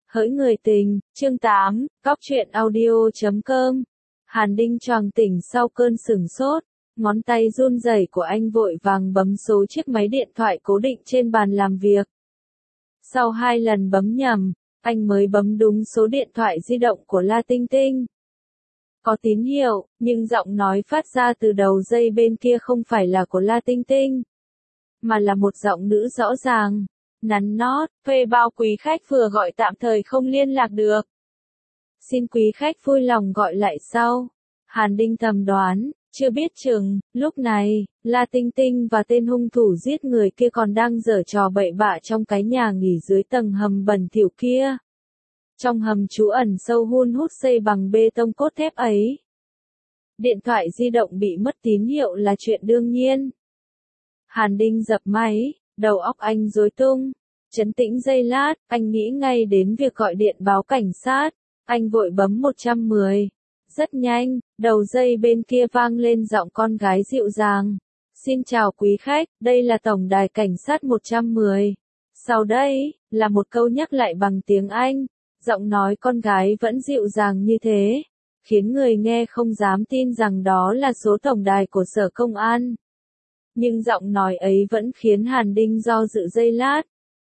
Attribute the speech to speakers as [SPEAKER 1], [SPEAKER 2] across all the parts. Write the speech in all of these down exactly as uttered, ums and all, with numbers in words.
[SPEAKER 1] Hỡi người tình, chương tám, cóc truyện audio chấm com. Hàn Đinh choàng tỉnh sau cơn sửng sốt, ngón tay run rẩy của anh vội vàng bấm số chiếc máy điện thoại cố định trên bàn làm việc. Sau hai lần bấm nhầm, anh mới bấm đúng số điện thoại di động của La Tinh Tinh. Có tín hiệu, nhưng giọng nói phát ra từ đầu dây bên kia không phải là của La Tinh Tinh, mà là một giọng nữ rõ ràng, nắn nót, thuê bao quý khách vừa gọi tạm thời không liên lạc được. Xin quý khách vui lòng gọi lại sau. Hàn Đinh thầm đoán, chưa biết chừng, lúc này, La Tinh Tinh và tên hung thủ giết người kia còn đang giở trò bậy bạ trong cái nhà nghỉ dưới tầng hầm bẩn thỉu kia. Trong hầm trú ẩn sâu hun hút xây bằng bê tông cốt thép ấy. Điện thoại di động bị mất tín hiệu là chuyện đương nhiên. Hàn Đinh dập máy, đầu óc anh rối tung. Trấn tĩnh giây lát, anh nghĩ ngay đến việc gọi điện báo cảnh sát. Anh vội bấm một trăm mười. Rất nhanh, đầu dây bên kia vang lên giọng con gái dịu dàng. Xin chào quý khách, đây là tổng đài cảnh sát một trăm mười. Sau đây, là một câu nhắc lại bằng tiếng Anh. Giọng nói con gái vẫn dịu dàng như thế, khiến người nghe không dám tin rằng đó là số tổng đài của sở công an. Nhưng giọng nói ấy vẫn khiến Hàn Đinh do dự giây lát.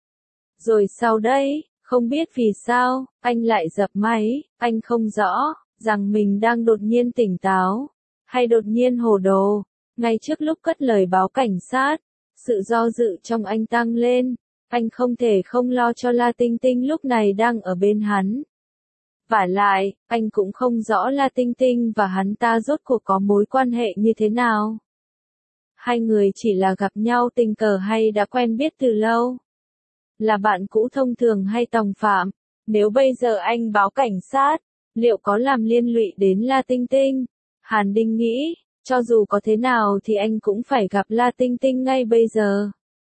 [SPEAKER 1] Rồi sau đây, không biết vì sao, anh lại dập máy, anh không rõ, rằng mình đang đột nhiên tỉnh táo, hay đột nhiên hồ đồ. Ngay trước lúc cất lời báo cảnh sát, sự do dự trong anh tăng lên, anh không thể không lo cho La Tinh Tinh lúc này đang ở bên hắn. Vả lại, anh cũng không rõ La Tinh Tinh và hắn ta rốt cuộc có mối quan hệ như thế nào. Hai người chỉ là gặp nhau tình cờ hay đã quen biết từ lâu? Là bạn cũ thông thường hay tòng phạm? Nếu bây giờ anh báo cảnh sát, liệu có làm liên lụy đến La Tinh Tinh? Hàn Đinh nghĩ, cho dù có thế nào thì anh cũng phải gặp La Tinh Tinh ngay bây giờ.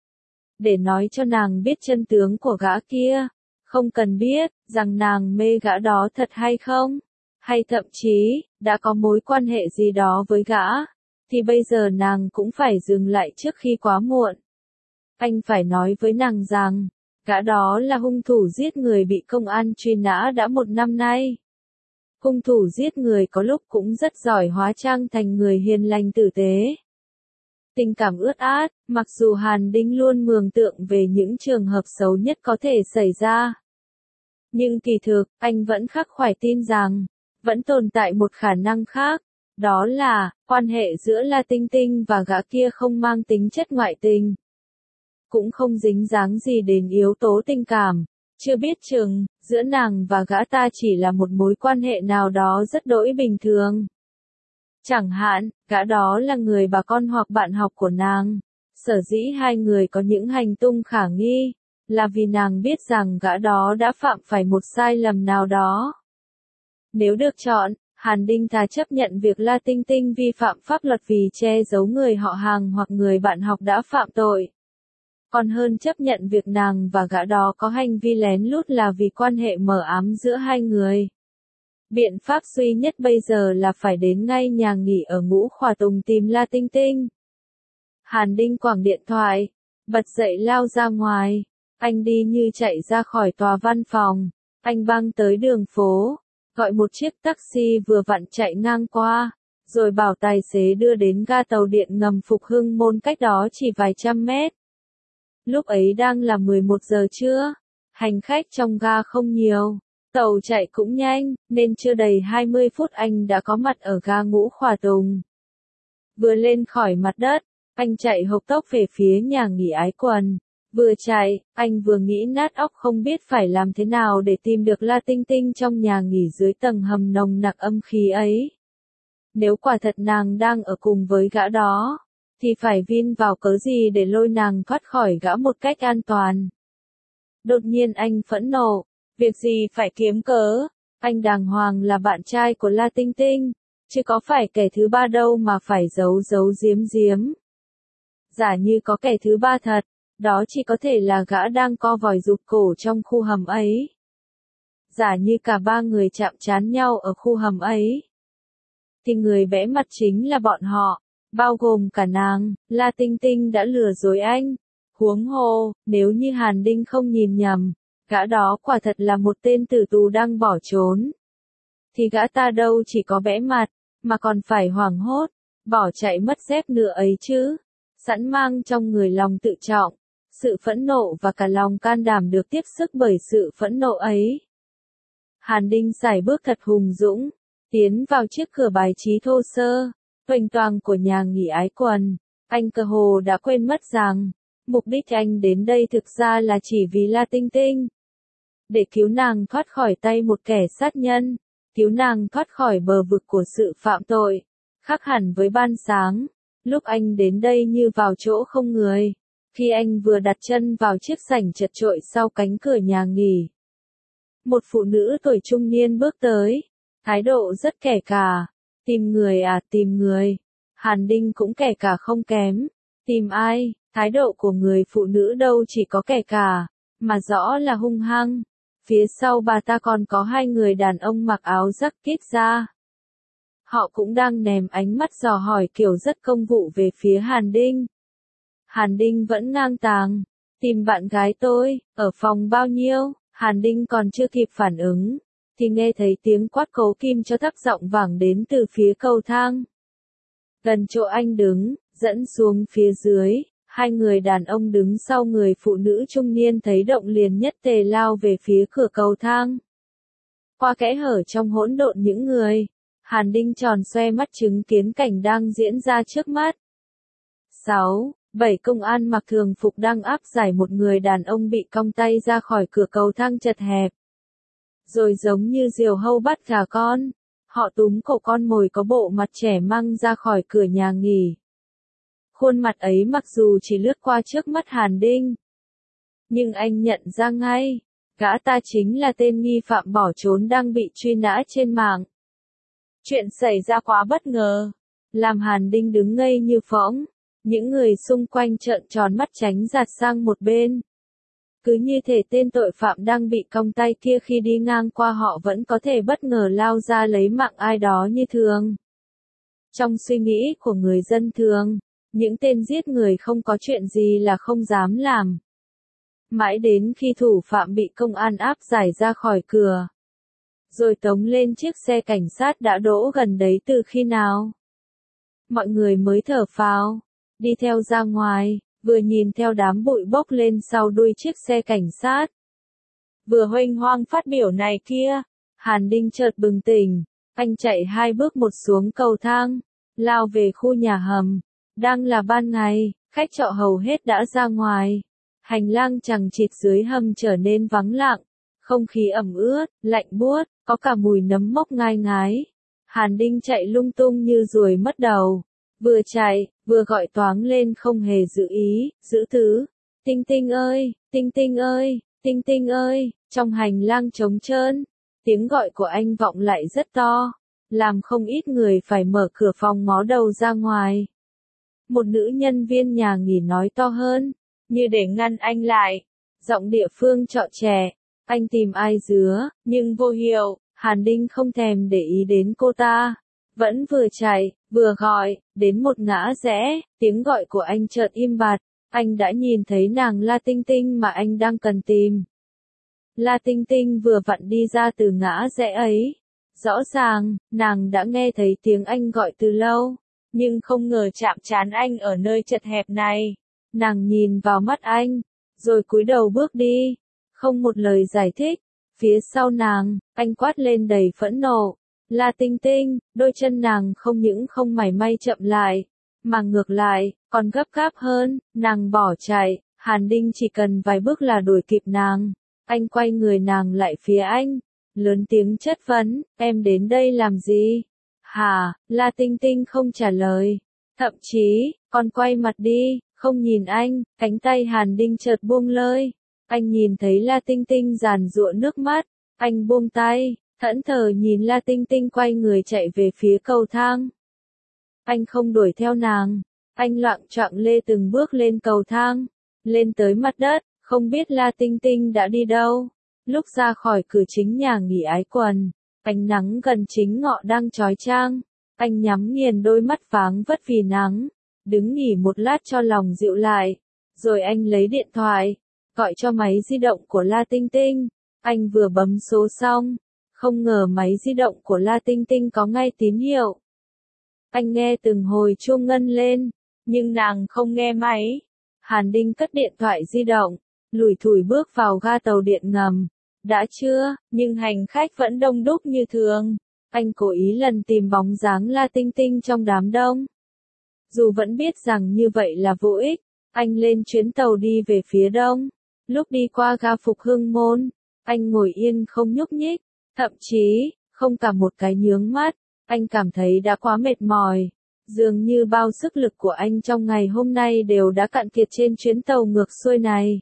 [SPEAKER 1] Để nói cho nàng biết chân tướng của gã kia. Không cần biết, rằng nàng mê gã đó thật hay không, hay thậm chí, đã có mối quan hệ gì đó với gã, thì bây giờ nàng cũng phải dừng lại trước khi quá muộn. Anh phải nói với nàng rằng, gã đó là hung thủ giết người bị công an truy nã đã một năm nay. Hung thủ giết người có lúc cũng rất giỏi hóa trang thành người hiền lành tử tế. Tình cảm ướt át, mặc dù Hàn Đinh luôn mường tượng về những trường hợp xấu nhất có thể xảy ra. Nhưng kỳ thực, anh vẫn khắc khoải tin rằng, vẫn tồn tại một khả năng khác, đó là, quan hệ giữa La Tinh Tinh và gã kia không mang tính chất ngoại tình. Cũng không dính dáng gì đến yếu tố tình cảm, chưa biết chừng, giữa nàng và gã ta chỉ là một mối quan hệ nào đó rất đỗi bình thường. Chẳng hạn, gã đó là người bà con hoặc bạn học của nàng. Sở dĩ hai người có những hành tung khả nghi, là vì nàng biết rằng gã đó đã phạm phải một sai lầm nào đó. Nếu được chọn, Hàn Đinh thà chấp nhận việc La Tinh Tinh vi phạm pháp luật vì che giấu người họ hàng hoặc người bạn học đã phạm tội. Còn hơn chấp nhận việc nàng và gã đó có hành vi lén lút là vì quan hệ mờ ám giữa hai người. Biện pháp duy nhất bây giờ là phải đến ngay nhà nghỉ ở Ngũ Khỏa Tùng tìm La Tinh Tinh. Hàn Đinh quẳng điện thoại, bật dậy lao ra ngoài. Anh đi như chạy ra khỏi tòa văn phòng. Anh băng tới đường phố, gọi một chiếc taxi vừa vặn chạy ngang qua, rồi bảo tài xế đưa đến ga tàu điện ngầm Phục Hưng Môn cách đó chỉ vài trăm mét. Lúc ấy đang là mười một giờ trưa, hành khách trong ga không nhiều. Tàu chạy cũng nhanh, nên chưa đầy hai mươi phút anh đã có mặt ở ga Ngũ Khỏa Tùng. Vừa lên khỏi mặt đất, anh chạy hộc tốc về phía nhà nghỉ Ái Quần. Vừa chạy, anh vừa nghĩ nát óc không biết phải làm thế nào để tìm được La Tinh Tinh trong nhà nghỉ dưới tầng hầm nồng nặc âm khí ấy. Nếu quả thật nàng đang ở cùng với gã đó, thì phải vin vào cớ gì để lôi nàng thoát khỏi gã một cách an toàn. Đột nhiên anh phẫn nộ. Việc gì phải kiếm cớ, anh đàng hoàng là bạn trai của La Tinh Tinh, chứ có phải kẻ thứ ba đâu mà phải giấu giấu giếm giếm. Giả như có kẻ thứ ba thật, đó chỉ có thể là gã đang co vòi rụt cổ trong khu hầm ấy. Giả như cả ba người chạm trán nhau ở khu hầm ấy, thì người bẽ mặt chính là bọn họ, bao gồm cả nàng. La Tinh Tinh đã lừa dối anh. Huống hồ, nếu như Hàn Đinh không nhìn nhầm, Gã đó quả thật là một tên tử tù đang bỏ trốn. Thì gã ta đâu chỉ có bẽ mặt, mà còn phải hoảng hốt, bỏ chạy mất dép nữa ấy chứ. Sẵn mang trong người lòng tự trọng, sự phẫn nộ và cả lòng can đảm được tiếp sức bởi sự phẫn nộ ấy. Hàn Đinh sải bước thật hùng dũng, tiến vào chiếc cửa bài trí thô sơ, huênh toang của nhà nghỉ Ái Quần. Anh cơ hồ đã quên mất rằng, mục đích anh đến đây thực ra là chỉ vì La Tinh Tinh. Để cứu nàng thoát khỏi tay một kẻ sát nhân, cứu nàng thoát khỏi bờ vực của sự phạm tội. Khác hẳn với ban sáng, lúc anh đến đây như vào chỗ không người. Khi anh vừa đặt chân vào chiếc sảnh chật chội sau cánh cửa nhà nghỉ, một phụ nữ tuổi trung niên bước tới, thái độ rất kẻ cả. Tìm người à, tìm người. Hàn Đinh cũng kẻ cả không kém. Tìm ai? Thái độ của người phụ nữ đâu chỉ có kẻ cả, mà rõ là hung hăng. Phía sau bà ta còn có hai người đàn ông mặc áo rắc kít ra. Họ cũng đang ném ánh mắt dò hỏi kiểu rất công vụ về phía Hàn Đinh. Hàn Đinh vẫn ngang tàng. Tìm bạn gái tôi, ở phòng bao nhiêu? Hàn Đinh còn chưa kịp phản ứng, thì nghe thấy tiếng quát cấu kim cho thấp giọng vẳng đến từ phía cầu thang. Gần chỗ anh đứng, dẫn xuống phía dưới, hai người đàn ông đứng sau người phụ nữ trung niên thấy động liền nhất tề lao về phía cửa cầu thang. Qua kẽ hở trong hỗn độn những người, Hàn Đinh tròn xoe mắt chứng kiến cảnh đang diễn ra trước mắt. sáu. Bảy công an mặc thường phục đang áp giải một người đàn ông bị cong tay ra khỏi cửa cầu thang chật hẹp. Rồi giống như diều hâu bắt gà con, họ túm cổ con mồi có bộ mặt trẻ măng ra khỏi cửa nhà nghỉ. Khuôn mặt ấy mặc dù chỉ lướt qua trước mắt Hàn Đinh, nhưng anh nhận ra ngay, gã ta chính là tên nghi phạm bỏ trốn đang bị truy nã trên mạng. Chuyện xảy ra quá bất ngờ, làm Hàn Đinh đứng ngây như phỗng. Những người xung quanh trợn tròn mắt tránh giạt sang một bên. Cứ như thể tên tội phạm đang bị cong tay kia khi đi ngang qua họ vẫn có thể bất ngờ lao ra lấy mạng ai đó như thường. Trong suy nghĩ của người dân thường, những tên giết người không có chuyện gì là không dám làm. Mãi đến khi thủ phạm bị công an áp giải ra khỏi cửa, rồi tống lên chiếc xe cảnh sát đã đỗ gần đấy từ khi nào, mọi người mới thở phào. Đi theo ra ngoài, vừa nhìn theo đám bụi bốc lên sau đuôi chiếc xe cảnh sát. Vừa huênh hoang phát biểu này kia, Hàn Đinh chợt bừng tỉnh, anh chạy hai bước một xuống cầu thang, lao về khu nhà hầm. Đang là ban ngày, khách trọ hầu hết đã ra ngoài. Hành lang chằng chịt dưới hầm trở nên vắng lặng, không khí ẩm ướt, lạnh buốt, có cả mùi nấm mốc ngai ngái. Hàn Đinh chạy lung tung như ruồi mất đầu. Vừa chạy, vừa gọi toáng lên không hề giữ ý, giữ thứ. Tinh Tinh ơi, Tinh Tinh ơi, Tinh Tinh ơi, trong hành lang trống trơn, tiếng gọi của anh vọng lại rất to, làm không ít người phải mở cửa phòng ngó đầu ra ngoài. Một nữ nhân viên nhà nghỉ nói to hơn, như để ngăn anh lại, giọng địa phương trọ trẻ, anh tìm ai dứa, nhưng vô hiệu. Hàn Đinh không thèm để ý đến cô ta. Vẫn vừa chạy, vừa gọi, đến một ngã rẽ, tiếng gọi của anh chợt im bặt, anh đã nhìn thấy nàng La Tinh Tinh mà anh đang cần tìm. La Tinh Tinh vừa vặn đi ra từ ngã rẽ ấy. Rõ ràng, nàng đã nghe thấy tiếng anh gọi từ lâu, nhưng không ngờ chạm trán anh ở nơi chật hẹp này. Nàng nhìn vào mắt anh, rồi cúi đầu bước đi, không một lời giải thích. Phía sau nàng, anh quát lên đầy phẫn nộ. La Tinh Tinh, đôi chân nàng không những không mảy may chậm lại, mà ngược lại, còn gấp gáp hơn, nàng bỏ chạy, Hàn Đinh chỉ cần vài bước là đuổi kịp nàng. Anh quay người nàng lại phía anh, lớn tiếng chất vấn, em đến đây làm gì? Hả? La Tinh Tinh không trả lời, thậm chí, còn quay mặt đi, không nhìn anh. Cánh tay Hàn Đinh chợt buông lơi, anh nhìn thấy La Tinh Tinh giàn giụa nước mắt, anh buông tay. Thẫn thờ nhìn La Tinh Tinh quay người chạy về phía cầu thang. Anh không đuổi theo nàng, anh loạng choạng lê từng bước lên cầu thang, lên tới mặt đất, không biết La Tinh Tinh đã đi đâu. Lúc ra khỏi cửa chính nhà nghỉ Ái Quần, ánh nắng gần chính ngọ đang chói chang, anh nhắm nghiền đôi mắt váng vất vì nắng, đứng nghỉ một lát cho lòng dịu lại, rồi anh lấy điện thoại, gọi cho máy di động của La Tinh Tinh. Anh vừa bấm số xong, không ngờ máy di động của La Tinh Tinh có ngay tín hiệu. Anh nghe từng hồi chuông ngân lên, nhưng nàng không nghe máy. Hàn Đinh cất điện thoại di động, lủi thủi bước vào ga tàu điện ngầm. Đã trưa, nhưng hành khách vẫn đông đúc như thường. Anh cố ý lần tìm bóng dáng La Tinh Tinh trong đám đông. Dù vẫn biết rằng như vậy là vô ích, anh lên chuyến tàu đi về phía đông. Lúc đi qua ga Phục Hưng Môn, anh ngồi yên không nhúc nhích, thậm chí, không cả một cái nhướng mắt. Anh cảm thấy đã quá mệt mỏi. Dường như bao sức lực của anh trong ngày hôm nay đều đã cạn kiệt trên chuyến tàu ngược xuôi này.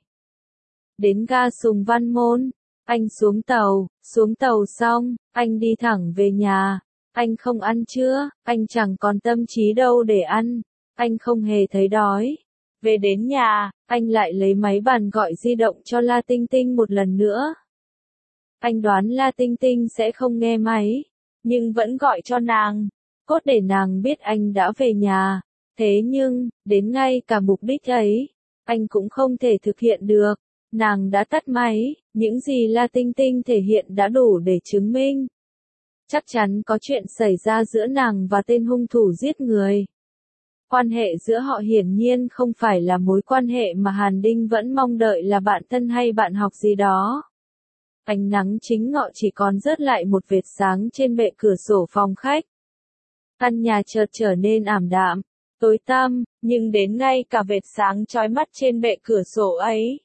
[SPEAKER 1] Đến ga Sùng Văn Môn, anh xuống tàu, xuống tàu xong, anh đi thẳng về nhà. Anh không ăn trưa, anh chẳng còn tâm trí đâu để ăn. Anh không hề thấy đói. Về đến nhà, anh lại lấy máy bàn gọi di động cho La Tinh Tinh một lần nữa. Anh đoán La Tinh Tinh sẽ không nghe máy, nhưng vẫn gọi cho nàng, cốt để nàng biết anh đã về nhà. Thế nhưng, đến ngay cả mục đích ấy, anh cũng không thể thực hiện được. Nàng đã tắt máy, những gì La Tinh Tinh thể hiện đã đủ để chứng minh. Chắc chắn có chuyện xảy ra giữa nàng và tên hung thủ giết người. Quan hệ giữa họ hiển nhiên không phải là mối quan hệ mà Hàn Đinh vẫn mong đợi là bạn thân hay bạn học gì đó. Ánh nắng chính ngọ chỉ còn rớt lại một vệt sáng trên bệ cửa sổ phòng khách. Căn nhà chợt trở nên ảm đạm, tối tăm, nhưng đến ngay cả vệt sáng chói mắt trên bệ cửa sổ ấy,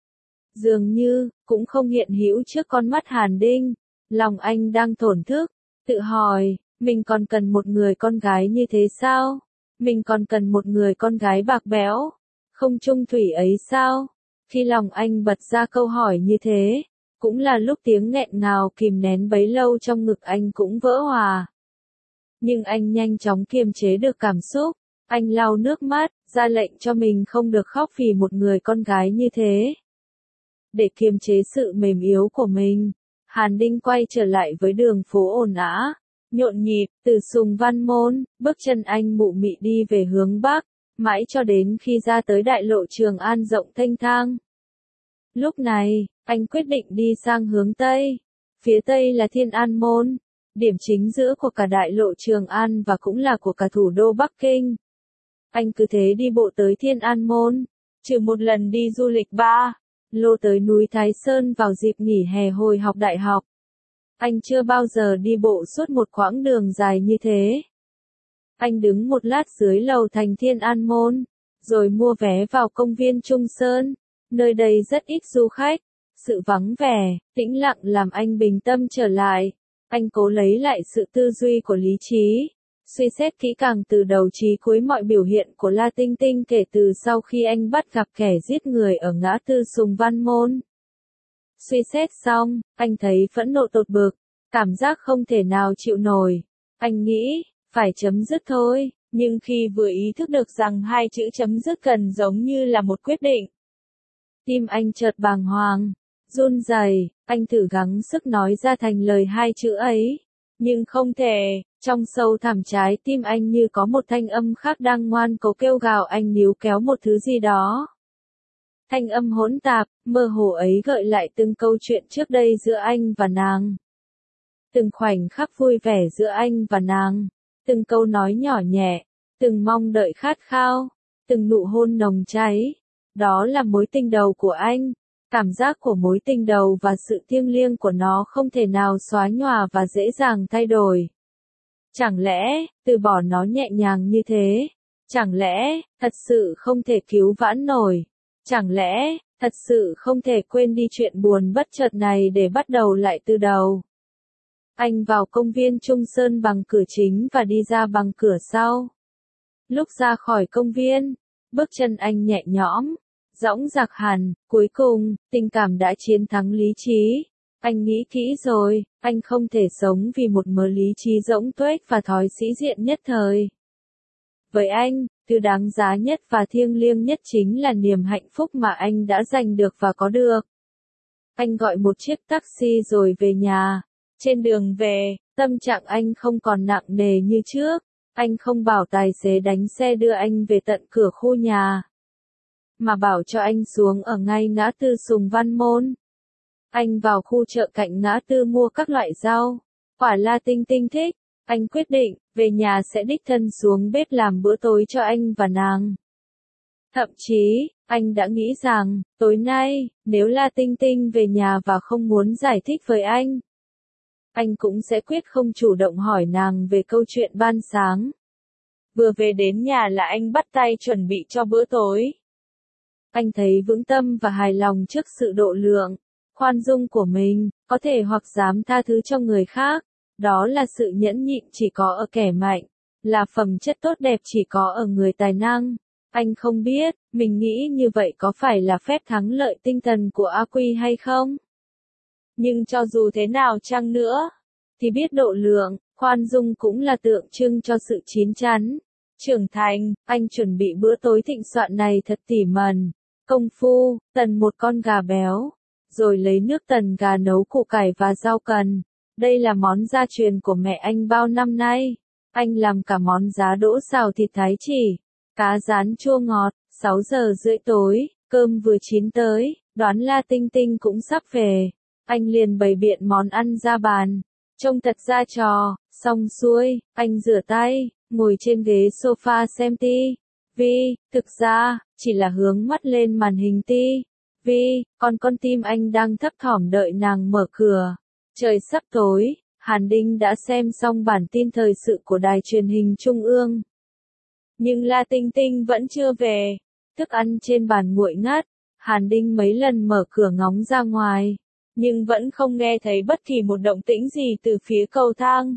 [SPEAKER 1] dường như, cũng không hiện hữu trước con mắt Hàn Đinh. Lòng anh đang thổn thức, tự hỏi, mình còn cần một người con gái như thế sao? Mình còn cần một người con gái bạc béo, không chung thủy ấy sao? Khi lòng anh bật ra câu hỏi như thế, cũng là lúc tiếng nghẹn ngào kìm nén bấy lâu trong ngực anh cũng vỡ hòa. Nhưng anh nhanh chóng kiềm chế được cảm xúc, anh lau nước mắt, ra lệnh cho mình không được khóc vì một người con gái như thế. Để kiềm chế sự mềm yếu của mình, Hàn Đinh quay trở lại với đường phố ồn ào, nhộn nhịp, từ Sùng Văn Môn, bước chân anh mụ mị đi về hướng Bắc, mãi cho đến khi ra tới đại lộ Trường An rộng thênh thang. Lúc này, anh quyết định đi sang hướng Tây. Phía Tây là Thiên An Môn, điểm chính giữa của cả đại lộ Trường An và cũng là của cả thủ đô Bắc Kinh. Anh cứ thế đi bộ tới Thiên An Môn, trừ một lần đi du lịch ba lô tới núi Thái Sơn vào dịp nghỉ hè hồi học đại học. Anh chưa bao giờ đi bộ suốt một quãng đường dài như thế. Anh đứng một lát dưới lầu thành Thiên An Môn, rồi mua vé vào công viên Trung Sơn. Nơi đây rất ít du khách. Sự vắng vẻ, tĩnh lặng làm anh bình tâm trở lại. Anh cố lấy lại sự tư duy của lý trí, suy xét kỹ càng từ đầu chí cuối mọi biểu hiện của La Tinh Tinh kể từ sau khi anh bắt gặp kẻ giết người ở ngã tư Sùng Văn Môn. Suy xét xong, anh thấy phẫn nộ tột bực, cảm giác không thể nào chịu nổi. Anh nghĩ, phải chấm dứt thôi, nhưng khi vừa ý thức được rằng hai chữ chấm dứt cần giống như là một quyết định, tim anh chợt bàng hoàng, run rẩy. Anh thử gắng sức nói ra thành lời hai chữ ấy, nhưng không thể. Trong sâu thẳm trái tim anh như có một thanh âm khác đang ngoan cố kêu gào anh níu kéo một thứ gì đó. Thanh âm hỗn tạp, mơ hồ ấy gợi lại từng câu chuyện trước đây giữa anh và nàng. Từng khoảnh khắc vui vẻ giữa anh và nàng. Từng câu nói nhỏ nhẹ. Từng mong đợi khát khao. Từng nụ hôn nồng cháy. Đó là mối tình đầu của anh. Cảm giác của mối tình đầu và sự thiêng liêng của nó không thể nào xóa nhòa và dễ dàng thay đổi. Chẳng lẽ, từ bỏ nó nhẹ nhàng như thế? Chẳng lẽ, thật sự không thể cứu vãn nổi? Chẳng lẽ, thật sự không thể quên đi chuyện buồn bất chợt này để bắt đầu lại từ đầu? Anh vào công viên Trung Sơn bằng cửa chính và đi ra bằng cửa sau. Lúc ra khỏi công viên, bước chân anh nhẹ nhõm, dõng dạc hẳn, cuối cùng, tình cảm đã chiến thắng lý trí. Anh nghĩ kỹ rồi, anh không thể sống vì một mớ lý trí rỗng tuếch và thói sĩ diện nhất thời. Với anh, thứ đáng giá nhất và thiêng liêng nhất chính là niềm hạnh phúc mà anh đã giành được và có được. Anh gọi một chiếc taxi rồi về nhà. Trên đường về, tâm trạng anh không còn nặng nề như trước. Anh không bảo tài xế đánh xe đưa anh về tận cửa khu nhà. mà bảo cho anh xuống ở ngay ngã tư Sùng Văn Môn. Anh vào khu chợ cạnh ngã tư mua các loại rau, quả La Tinh Tinh thích. Anh quyết định, về nhà sẽ đích thân xuống bếp làm bữa tối cho anh và nàng. Thậm chí, anh đã nghĩ rằng, tối nay, nếu La Tinh Tinh về nhà và không muốn giải thích với anh, anh cũng sẽ quyết không chủ động hỏi nàng về câu chuyện ban sáng. Vừa về đến nhà là anh bắt tay chuẩn bị cho bữa tối. Anh thấy vững tâm và hài lòng trước sự độ lượng, khoan dung của mình, có thể hoặc dám tha thứ cho người khác. Đó là sự nhẫn nhịn chỉ có ở kẻ mạnh, là phẩm chất tốt đẹp chỉ có ở người tài năng. Anh không biết, mình nghĩ như vậy có phải là phép thắng lợi tinh thần của A Quy hay không? Nhưng cho dù thế nào chăng nữa, thì biết độ lượng, khoan dung cũng là tượng trưng cho sự chín chắn, trưởng thành. Anh chuẩn bị bữa tối thịnh soạn này thật tỉ mẩn, công phu, tần một con gà béo, rồi lấy nước tần gà nấu củ cải và rau cần. Đây là món gia truyền của mẹ anh bao năm nay. Anh làm cả món giá đỗ xào thịt thái chỉ, cá rán chua ngọt. Sáu giờ rưỡi tối, cơm vừa chín tới, đoán La Tinh Tinh cũng sắp về. Anh liền bày biện món ăn ra bàn, trông thật ra trò. Xong xuôi, anh rửa tay, ngồi trên ghế sofa xem ti vi. Thực ra, chỉ là hướng mắt lên màn hình ti vi, còn con tim anh đang thấp thỏm đợi nàng mở cửa. Trời sắp tối, Hàn Đinh đã xem xong bản tin thời sự của đài truyền hình Trung ương. Nhưng La Tinh Tinh vẫn chưa về. Thức ăn trên bàn nguội ngắt, Hàn Đinh mấy lần mở cửa ngóng ra ngoài, nhưng vẫn không nghe thấy bất kỳ một động tĩnh gì từ phía cầu thang.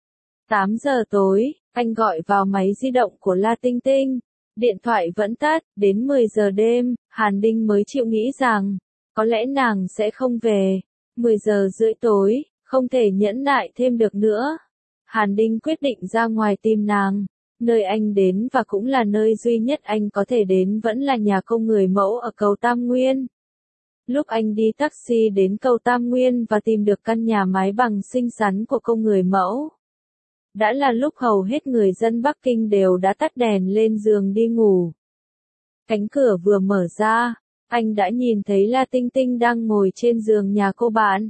[SPEAKER 1] tám giờ tối, anh gọi vào máy di động của La Tinh Tinh. Điện thoại vẫn tắt, đến mười giờ đêm, Hàn Đinh mới chịu nghĩ rằng, có lẽ nàng sẽ không về. mười giờ rưỡi tối, không thể nhẫn nại thêm được nữa. Hàn Đinh quyết định ra ngoài tìm nàng. Nơi anh đến và cũng là nơi duy nhất anh có thể đến vẫn là nhà cô người mẫu ở cầu Tam Nguyên. Lúc anh đi taxi đến cầu Tam Nguyên và tìm được căn nhà mái bằng xinh xắn của cô người mẫu, đã là lúc hầu hết người dân Bắc Kinh đều đã tắt đèn lên giường đi ngủ. Cánh cửa vừa mở ra, anh đã nhìn thấy La Tinh Tinh đang ngồi trên giường nhà cô bạn.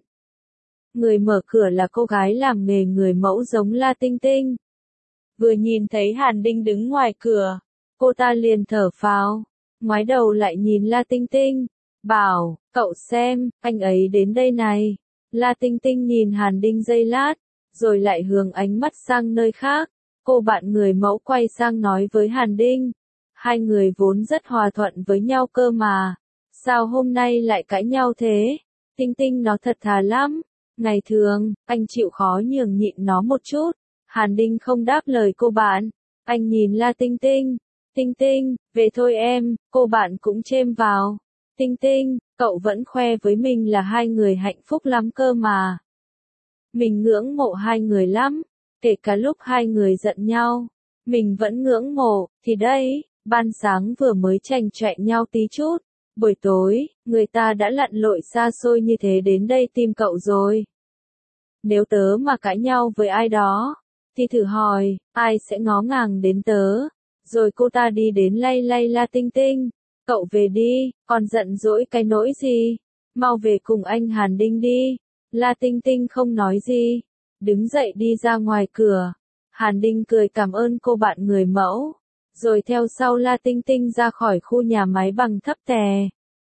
[SPEAKER 1] Người mở cửa là cô gái làm nghề người mẫu giống La Tinh Tinh. Vừa nhìn thấy Hàn Đinh đứng ngoài cửa, cô ta liền thở phào, ngoái đầu lại nhìn La Tinh Tinh, bảo, cậu xem, anh ấy đến đây này. La Tinh Tinh nhìn Hàn Đinh giây lát, rồi lại hướng ánh mắt sang nơi khác. Cô bạn người mẫu quay sang nói với Hàn Đinh, hai người vốn rất hòa thuận với nhau cơ mà, sao hôm nay lại cãi nhau thế? Tinh Tinh nó thật thà lắm, ngày thường, anh chịu khó nhường nhịn nó một chút. Hàn Đinh không đáp lời cô bạn, anh nhìn La Tinh Tinh, Tinh Tinh, về thôi em, cô bạn cũng chêm vào. Tinh Tinh, cậu vẫn khoe với mình là hai người hạnh phúc lắm cơ mà. Mình ngưỡng mộ hai người lắm, kể cả lúc hai người giận nhau, mình vẫn ngưỡng mộ. Thì đây, ban sáng vừa mới chành chọe nhau tí chút, buổi tối, người ta đã lặn lội xa xôi như thế đến đây tìm cậu rồi. Nếu tớ mà cãi nhau với ai đó, thì thử hỏi, ai sẽ ngó ngàng đến tớ? Rồi cô ta đi đến lay lay La Tinh Tinh, cậu về đi, còn giận dỗi cái nỗi gì? Mau về cùng anh Hàn Đinh đi. La Tinh Tinh không nói gì, đứng dậy đi ra ngoài cửa. Hàn Đinh cười cảm ơn cô bạn người mẫu, rồi theo sau La Tinh Tinh ra khỏi khu nhà máy bằng thấp tè.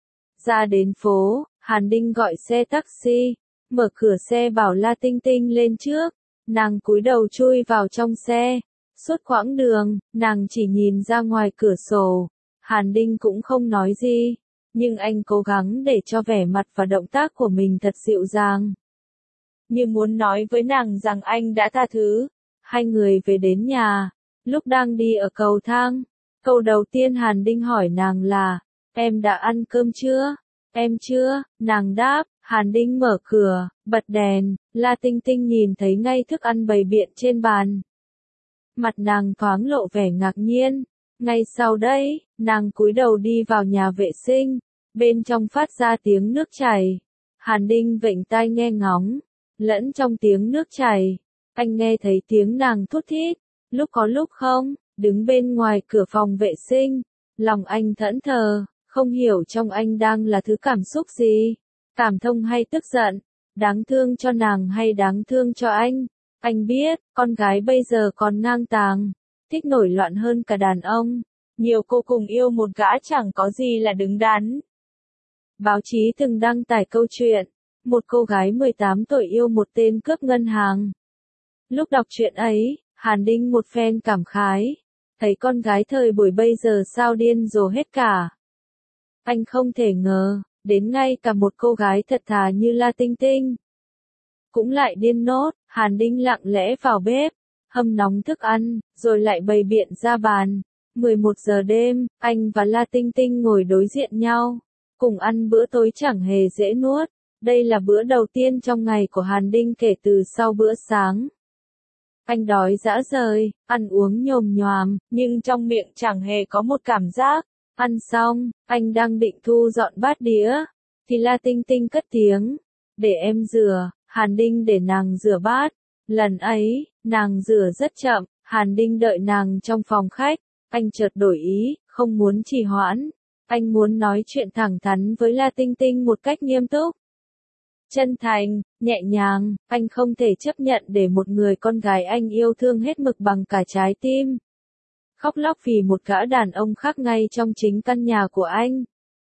[SPEAKER 1] Ra đến phố, Hàn Đinh gọi xe taxi, mở cửa xe bảo La Tinh Tinh lên trước. Nàng cúi đầu chui vào trong xe. Suốt quãng đường, nàng chỉ nhìn ra ngoài cửa sổ. Hàn Đinh cũng không nói gì, nhưng anh cố gắng để cho vẻ mặt và động tác của mình thật dịu dàng, như muốn nói với nàng rằng anh đã tha thứ. Hai người về đến nhà. Lúc đang đi ở cầu thang, câu đầu tiên Hàn Đinh hỏi nàng là, em đã ăn cơm chưa? Em chưa, nàng đáp. Hàn Đinh mở cửa, bật đèn, La Tinh Tinh nhìn thấy ngay thức ăn bày biện trên bàn. Mặt nàng thoáng lộ vẻ ngạc nhiên. Ngay sau đây, nàng cúi đầu đi vào nhà vệ sinh, bên trong phát ra tiếng nước chảy. Hàn Đinh vểnh tai nghe ngóng, lẫn trong tiếng nước chảy, anh nghe thấy tiếng nàng thút thít, lúc có lúc không, đứng bên ngoài cửa phòng vệ sinh, lòng anh thẫn thờ, Không hiểu trong anh đang là thứ cảm xúc gì? Cảm thông hay tức giận? Đáng thương cho nàng hay đáng thương cho anh? Anh biết, con gái bây giờ còn ngang tàng, thích nổi loạn hơn cả đàn ông. Nhiều cô cùng yêu một gã chẳng có gì là đứng đắn. Báo chí từng đăng tải câu chuyện, một cô gái mười tám tuổi yêu một tên cướp ngân hàng. Lúc đọc chuyện ấy, Hàn Đinh một phen cảm khái, thấy con gái thời buổi bây giờ sao điên rồ hết cả. Anh không thể ngờ, đến ngay cả một cô gái thật thà như La Tinh Tinh cũng lại điên nốt. Hàn Đinh lặng lẽ vào bếp, hâm nóng thức ăn, rồi lại bày biện ra bàn. mười một giờ đêm, anh và La Tinh Tinh ngồi đối diện nhau, cùng ăn bữa tối chẳng hề dễ nuốt. Đây là bữa đầu tiên trong ngày của Hàn Đinh kể từ sau bữa sáng. Anh đói rã rời, ăn uống nhồm nhoàm, nhưng trong miệng chẳng hề có một cảm giác. Ăn xong, anh đang định thu dọn bát đĩa, thì La Tinh Tinh cất tiếng, để em rửa. Hàn Đinh để nàng rửa bát. Lần ấy, nàng rửa rất chậm, Hàn Đinh đợi nàng trong phòng khách. Anh chợt đổi ý, không muốn trì hoãn. Anh muốn nói chuyện thẳng thắn với La Tinh Tinh một cách nghiêm túc, chân thành, nhẹ nhàng. Anh không thể chấp nhận để một người con gái anh yêu thương hết mực bằng cả trái tim khóc lóc vì một gã đàn ông khác ngay trong chính căn nhà của anh.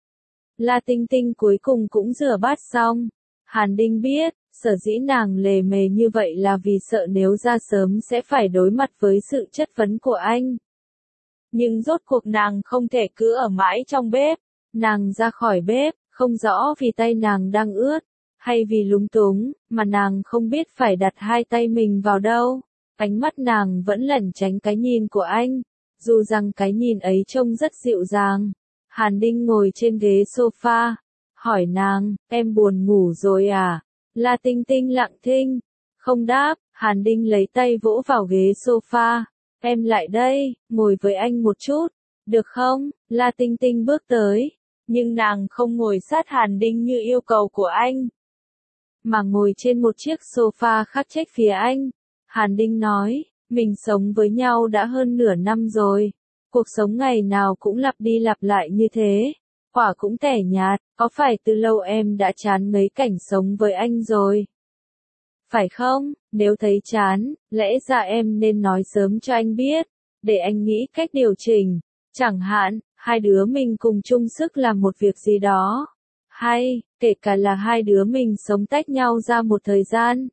[SPEAKER 1] La Tinh Tinh cuối cùng cũng rửa bát xong. Hàn Đinh biết, sở dĩ nàng lề mề như vậy là vì sợ nếu ra sớm sẽ phải đối mặt với sự chất vấn của anh. Nhưng rốt cuộc nàng không thể cứ ở mãi trong bếp. Nàng ra khỏi bếp, không rõ vì tay nàng đang ướt, hay vì lúng túng, mà nàng không biết phải đặt hai tay mình vào đâu. Ánh mắt nàng vẫn lẩn tránh cái nhìn của anh, dù rằng cái nhìn ấy trông rất dịu dàng. Hàn Đinh ngồi trên ghế sofa, hỏi nàng, em buồn ngủ rồi à? La Tinh Tinh lặng thinh, không đáp. Hàn Đinh lấy tay vỗ vào ghế sofa, em lại đây, ngồi với anh một chút, được không? La Tinh Tinh bước tới, nhưng nàng không ngồi sát Hàn Đinh như yêu cầu của anh, mà ngồi trên một chiếc sofa khác trách phía anh. Hàn Đinh nói, mình sống với nhau đã hơn nửa năm rồi, cuộc sống ngày nào cũng lặp đi lặp lại như thế, quả cũng tẻ nhạt, có phải từ lâu em đã chán mấy cảnh sống với anh rồi? Phải không? Nếu thấy chán, lẽ ra em nên nói sớm cho anh biết, để anh nghĩ cách điều chỉnh, chẳng hạn, hai đứa mình cùng chung sức làm một việc gì đó. Hay, kể cả là hai đứa mình sống tách nhau ra một thời gian.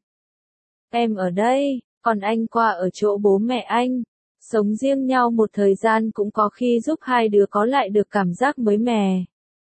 [SPEAKER 1] Em ở đây, còn anh qua ở chỗ bố mẹ anh. Sống riêng nhau một thời gian cũng có khi giúp hai đứa có lại được cảm giác mới mẻ.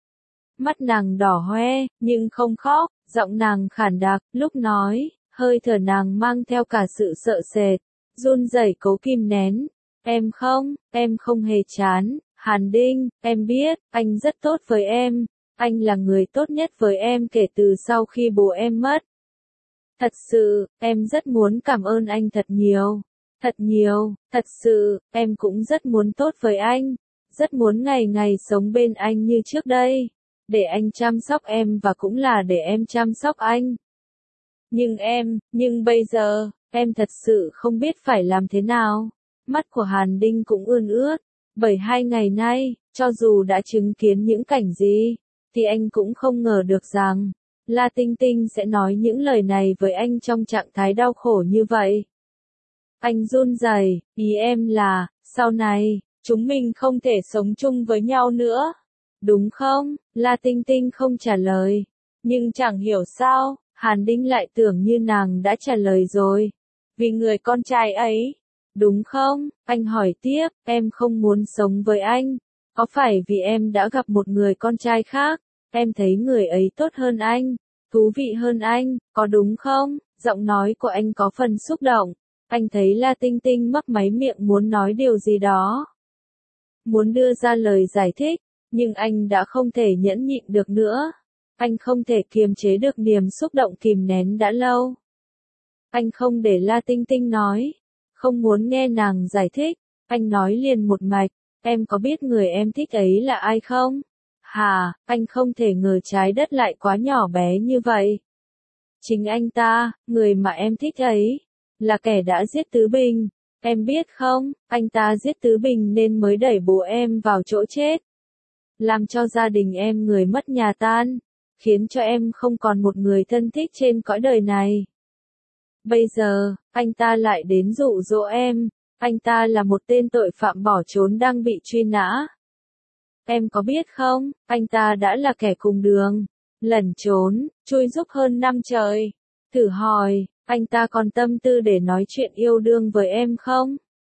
[SPEAKER 1] Mắt nàng đỏ hoe, nhưng không khóc, giọng nàng khản đặc, lúc nói, hơi thở nàng mang theo cả sự sợ sệt, run rẩy cố kìm nén. Em không, em không hề chán, Hàn Đinh, em biết, anh rất tốt với em. Anh là người tốt nhất với em kể từ sau khi bố em mất. Thật sự, em rất muốn cảm ơn anh thật nhiều. Thật nhiều, thật sự, em cũng rất muốn tốt với anh. Rất muốn ngày ngày sống bên anh như trước đây. Để anh chăm sóc em và cũng là để em chăm sóc anh. Nhưng em, nhưng bây giờ, em thật sự không biết phải làm thế nào. Mắt của Hàn Đinh cũng ươn ướt. Bởi hai ngày nay, cho dù đã chứng kiến những cảnh gì, thì anh cũng không ngờ được rằng, La Tinh Tinh sẽ nói những lời này với anh trong trạng thái đau khổ như vậy. Anh run rẩy, ý em là, sau này, chúng mình không thể sống chung với nhau nữa. Đúng không? La Tinh Tinh không trả lời. Nhưng chẳng hiểu sao, Hàn Đinh lại tưởng như nàng đã trả lời rồi. Vì người con trai ấy. Đúng không? Anh hỏi tiếp, em không muốn sống với anh. Có phải vì em đã gặp một người con trai khác? Em thấy người ấy tốt hơn anh, thú vị hơn anh, có đúng không? Giọng nói của anh có phần xúc động. Anh thấy La Tinh Tinh mấp máy miệng muốn nói điều gì đó, muốn đưa ra lời giải thích, nhưng anh đã không thể nhẫn nhịn được nữa. Anh không thể kiềm chế được niềm xúc động kìm nén đã lâu. Anh không để La Tinh Tinh nói, không muốn nghe nàng giải thích. Anh nói liền một mạch, em có biết người em thích ấy là ai không? Hà, anh không thể ngờ trái đất lại quá nhỏ bé như vậy. Chính anh ta, người mà em thích ấy, là kẻ đã giết Tứ Bình. Em biết không, anh ta giết Tứ Bình nên mới đẩy bố em vào chỗ chết. làm cho gia đình em người mất nhà tan, khiến cho em không còn một người thân thích trên cõi đời này. Bây giờ, anh ta lại đến dụ dỗ em, anh ta là một tên tội phạm bỏ trốn đang bị truy nã. Em có biết không, anh ta đã là kẻ cùng đường, lẩn trốn, chui rúc hơn năm trời. Thử hỏi, anh ta còn tâm tư để nói chuyện yêu đương với em không?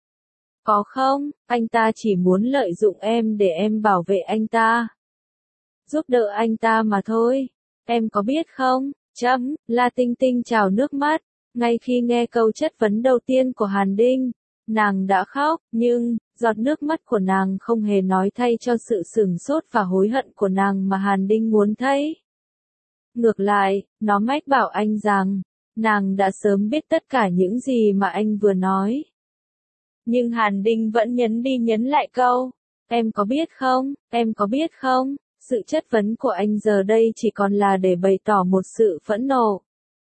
[SPEAKER 1] Có không, anh ta chỉ muốn lợi dụng em để em bảo vệ anh ta, giúp đỡ anh ta mà thôi. Em có biết không? Chấm, La Tinh Tinh trào nước mắt, ngay khi nghe câu chất vấn đầu tiên của Hàn Đinh, nàng đã khóc, nhưng, giọt nước mắt của nàng không hề nói thay cho sự sửng sốt và hối hận của nàng mà Hàn Đinh muốn thấy. Ngược lại, nó mách bảo anh rằng, nàng đã sớm biết tất cả những gì mà anh vừa nói. Nhưng Hàn Đinh vẫn nhấn đi nhấn lại câu, em có biết không, em có biết không, sự chất vấn của anh giờ đây chỉ còn là để bày tỏ một sự phẫn nộ.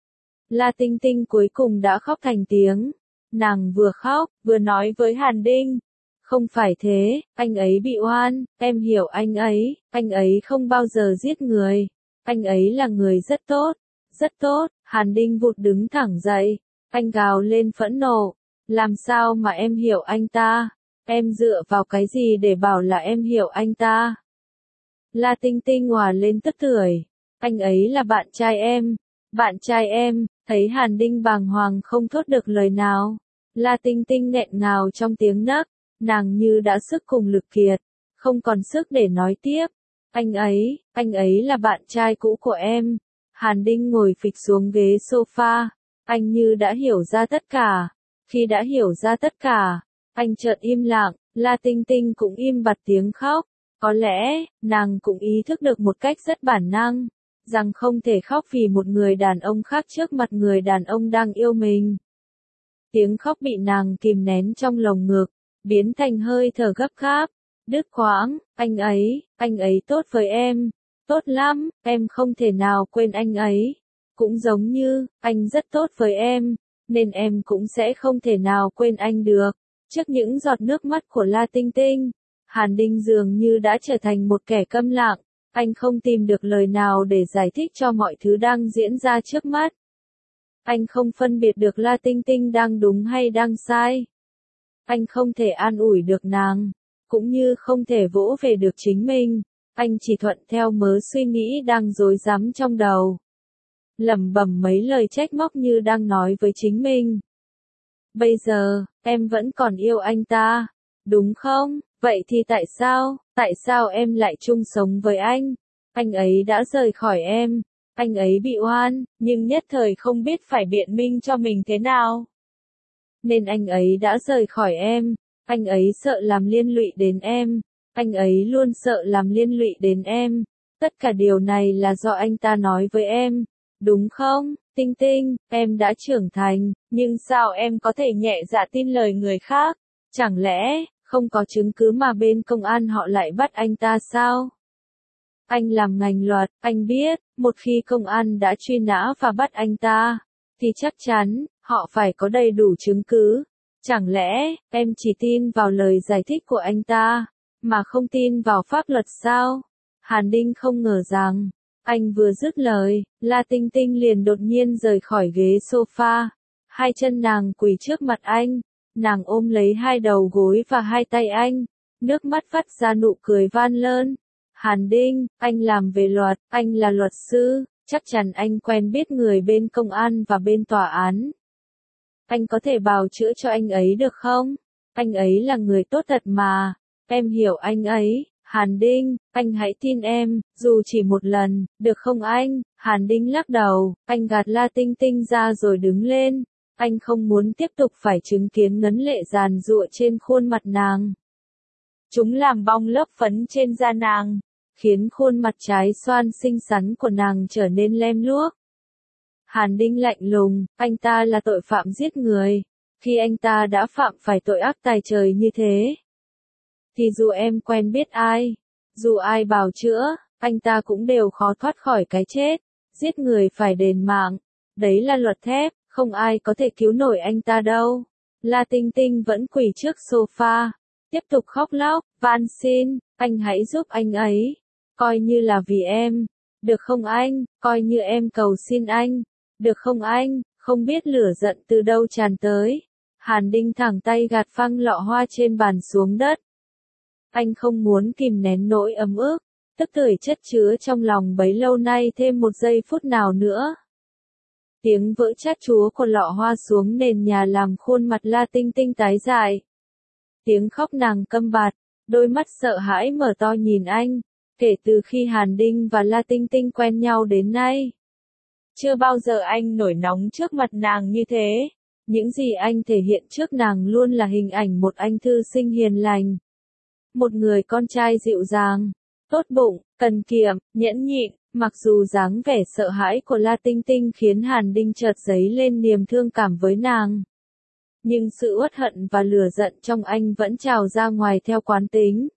[SPEAKER 1] La Tinh Tinh cuối cùng đã khóc thành tiếng, nàng vừa khóc, vừa nói với Hàn Đinh, không phải thế, anh ấy bị oan, em hiểu anh ấy, anh ấy không bao giờ giết người, anh ấy là người rất tốt, rất tốt. Hàn Đinh vụt đứng thẳng dậy, anh gào lên phẫn nộ, làm sao mà em hiểu anh ta, em dựa vào cái gì để bảo là em hiểu anh ta? La Tinh Tinh òa lên tức tưởi, anh ấy là bạn trai em, bạn trai em. Thấy Hàn Đinh bàng hoàng không thốt được lời nào, La Tinh Tinh nghẹn ngào trong tiếng nấc, nàng như đã sức cùng lực kiệt, không còn sức để nói tiếp. Anh ấy, anh ấy là bạn trai cũ của em. Hàn Đinh ngồi phịch xuống ghế sofa, anh như đã hiểu ra tất cả. Khi đã hiểu ra tất cả, anh chợt im lặng, La Tinh Tinh cũng im bặt tiếng khóc. Có lẽ, nàng cũng ý thức được một cách rất bản năng, rằng không thể khóc vì một người đàn ông khác trước mặt người đàn ông đang yêu mình. Tiếng khóc bị nàng kìm nén trong lồng ngực, biến thành hơi thở gấp gáp, đứt quãng. Anh ấy, anh ấy tốt với em, tốt lắm, em không thể nào quên anh ấy. Cũng giống như, anh rất tốt với em, nên em cũng sẽ không thể nào quên anh được. Trước những giọt nước mắt của La Tinh Tinh, Hàn Đinh dường như đã trở thành một kẻ câm lặng. Anh không tìm được lời nào để giải thích cho mọi thứ đang diễn ra trước mắt. Anh không phân biệt được La Tinh Tinh đang đúng hay đang sai. Anh không thể an ủi được nàng, cũng như không thể vỗ về được chính mình. Anh chỉ thuận theo mớ suy nghĩ đang rối rắm trong đầu, lẩm bẩm mấy lời trách móc như đang nói với chính mình. Bây giờ, em vẫn còn yêu anh ta, đúng không? Vậy thì tại sao, tại sao em lại chung sống với anh? Anh ấy đã rời khỏi em, anh ấy bị oan, nhưng nhất thời không biết phải biện minh cho mình thế nào. Nên anh ấy đã rời khỏi em, anh ấy sợ làm liên lụy đến em, anh ấy luôn sợ làm liên lụy đến em. Tất cả điều này là do anh ta nói với em, đúng không? Tinh Tinh, em đã trưởng thành, nhưng sao em có thể nhẹ dạ tin lời người khác? Chẳng lẽ, không có chứng cứ mà bên công an họ lại bắt anh ta sao? Anh làm ngành luật, anh biết, một khi công an đã truy nã và bắt anh ta, thì chắc chắn, họ phải có đầy đủ chứng cứ. Chẳng lẽ, em chỉ tin vào lời giải thích của anh ta, mà không tin vào pháp luật sao? Hàn Đinh không ngờ rằng, anh vừa dứt lời, La Tinh Tinh liền đột nhiên rời khỏi ghế sofa. Hai chân nàng quỳ trước mặt anh, nàng ôm lấy hai đầu gối và hai tay anh, nước mắt vắt ra nụ cười van lơn. Hàn Đinh, anh làm về luật, anh là luật sư, chắc chắn anh quen biết người bên công an và bên tòa án. Anh có thể bào chữa cho anh ấy được không? Anh ấy là người tốt thật mà, em hiểu anh ấy. Hàn Đinh, anh hãy tin em, dù chỉ một lần, được không anh? Hàn Đinh lắc đầu, anh gạt La Tinh Tinh ra rồi đứng lên. Anh không muốn tiếp tục phải chứng kiến ngấn lệ giàn giụa trên khuôn mặt nàng. Chúng làm bong lớp phấn trên da nàng, khiến khuôn mặt trái xoan xinh xắn của nàng trở nên lem luốc. Hàn Đinh lạnh lùng, anh ta là tội phạm giết người. Khi anh ta đã phạm phải tội ác tày trời như thế, thì dù em quen biết ai, dù ai bào chữa, anh ta cũng đều khó thoát khỏi cái chết. Giết người phải đền mạng, đấy là luật thép, không ai có thể cứu nổi anh ta đâu. La Tinh Tinh vẫn quỳ trước sofa, tiếp tục khóc lóc, van xin, Anh hãy giúp anh ấy. Coi như là vì em. Được không anh? Coi như em cầu xin anh. Được không anh? Không biết lửa giận từ đâu tràn tới. Hàn Đinh thẳng tay gạt phăng lọ hoa trên bàn xuống đất. Anh không muốn kìm nén nỗi ấm ức, tức tưởi chất chứa trong lòng bấy lâu nay thêm một giây phút nào nữa. Tiếng vỡ chát chúa của lọ hoa xuống nền nhà làm khuôn mặt La Tinh Tinh tái dại. Tiếng khóc nàng câm bặt, đôi mắt sợ hãi mở to nhìn anh, kể từ khi Hàn Đinh và La Tinh Tinh quen nhau đến nay. Chưa bao giờ anh nổi nóng trước mặt nàng như thế. Những gì anh thể hiện trước nàng luôn là hình ảnh một anh thư sinh hiền lành. Một người con trai dịu dàng, tốt bụng, cần kiệm, nhẫn nhịn, mặc dù dáng vẻ sợ hãi của La Tinh Tinh khiến Hàn Đinh chợt dấy lên niềm thương cảm với nàng. Nhưng sự uất hận và lửa giận trong anh vẫn trào ra ngoài theo quán tính.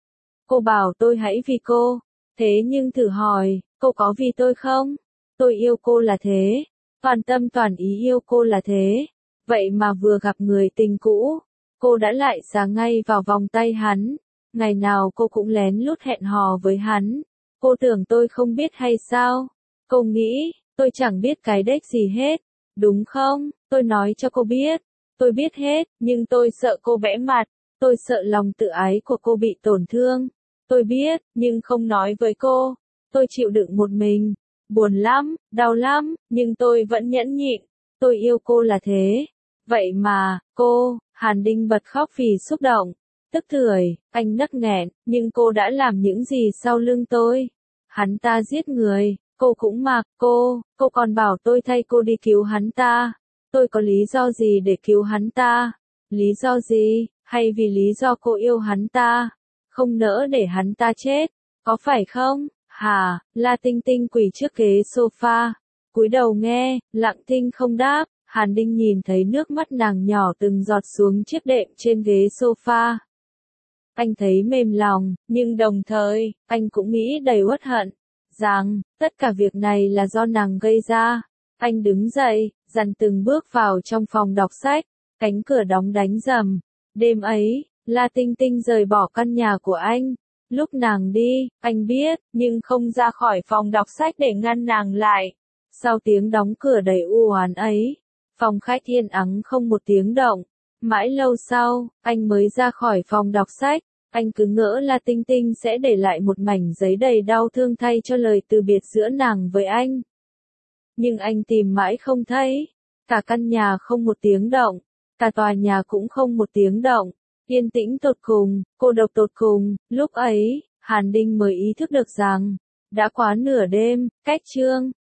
[SPEAKER 1] Cô bảo tôi hãy vì cô, thế nhưng thử hỏi, cô có vì tôi không? Tôi yêu cô là thế, toàn tâm toàn ý yêu cô là thế, vậy mà vừa gặp người tình cũ, cô đã lại xà ngay vào vòng tay hắn, ngày nào cô cũng lén lút hẹn hò với hắn, cô tưởng tôi không biết hay sao? Cô nghĩ, tôi chẳng biết cái đếch gì hết, đúng không? Tôi nói cho cô biết, tôi biết hết, nhưng tôi sợ cô bẽ mặt, tôi sợ lòng tự ái của cô bị tổn thương, tôi biết, nhưng không nói với cô, tôi chịu đựng một mình. Buồn lắm, đau lắm, nhưng tôi vẫn nhẫn nhịn, tôi yêu cô là thế. Vậy mà, cô, Hàn Đinh bật khóc vì xúc động, tức tưởi, anh nấc nghẹn, nhưng cô đã làm những gì sau lưng tôi? Hắn ta giết người, cô cũng mặc, cô, cô còn bảo tôi thay cô đi cứu hắn ta. Tôi có lý do gì để cứu hắn ta? Lý do gì? Hay vì lý do cô yêu hắn ta? Không nỡ để hắn ta chết, có phải không? Hà, La Tinh Tinh quỳ trước ghế sofa, cúi đầu nghe, lặng thinh không đáp. Hàn Đinh nhìn thấy nước mắt nàng nhỏ từng giọt xuống chiếc đệm trên ghế sofa. Anh thấy mềm lòng, nhưng đồng thời, anh cũng nghĩ đầy uất hận, rằng, tất cả việc này là do nàng gây ra. Anh đứng dậy, dằn từng bước vào trong phòng đọc sách, cánh cửa đóng đánh rầm. Đêm ấy, La Tinh Tinh rời bỏ căn nhà của anh. Lúc nàng đi, anh biết, nhưng không ra khỏi phòng đọc sách để ngăn nàng lại. Sau tiếng đóng cửa đầy u oán ấy, phòng khách yên ắng không một tiếng động. Mãi lâu sau, anh mới ra khỏi phòng đọc sách, anh cứ ngỡ là Tinh Tinh sẽ để lại một mảnh giấy đầy đau thương thay cho lời từ biệt giữa nàng với anh. Nhưng anh tìm mãi không thấy, cả căn nhà không một tiếng động, cả tòa nhà cũng không một tiếng động. Yên tĩnh tột cùng, cô độc tột cùng, lúc ấy, Hàn Đinh mới ý thức được rằng, đã quá nửa đêm, cách chương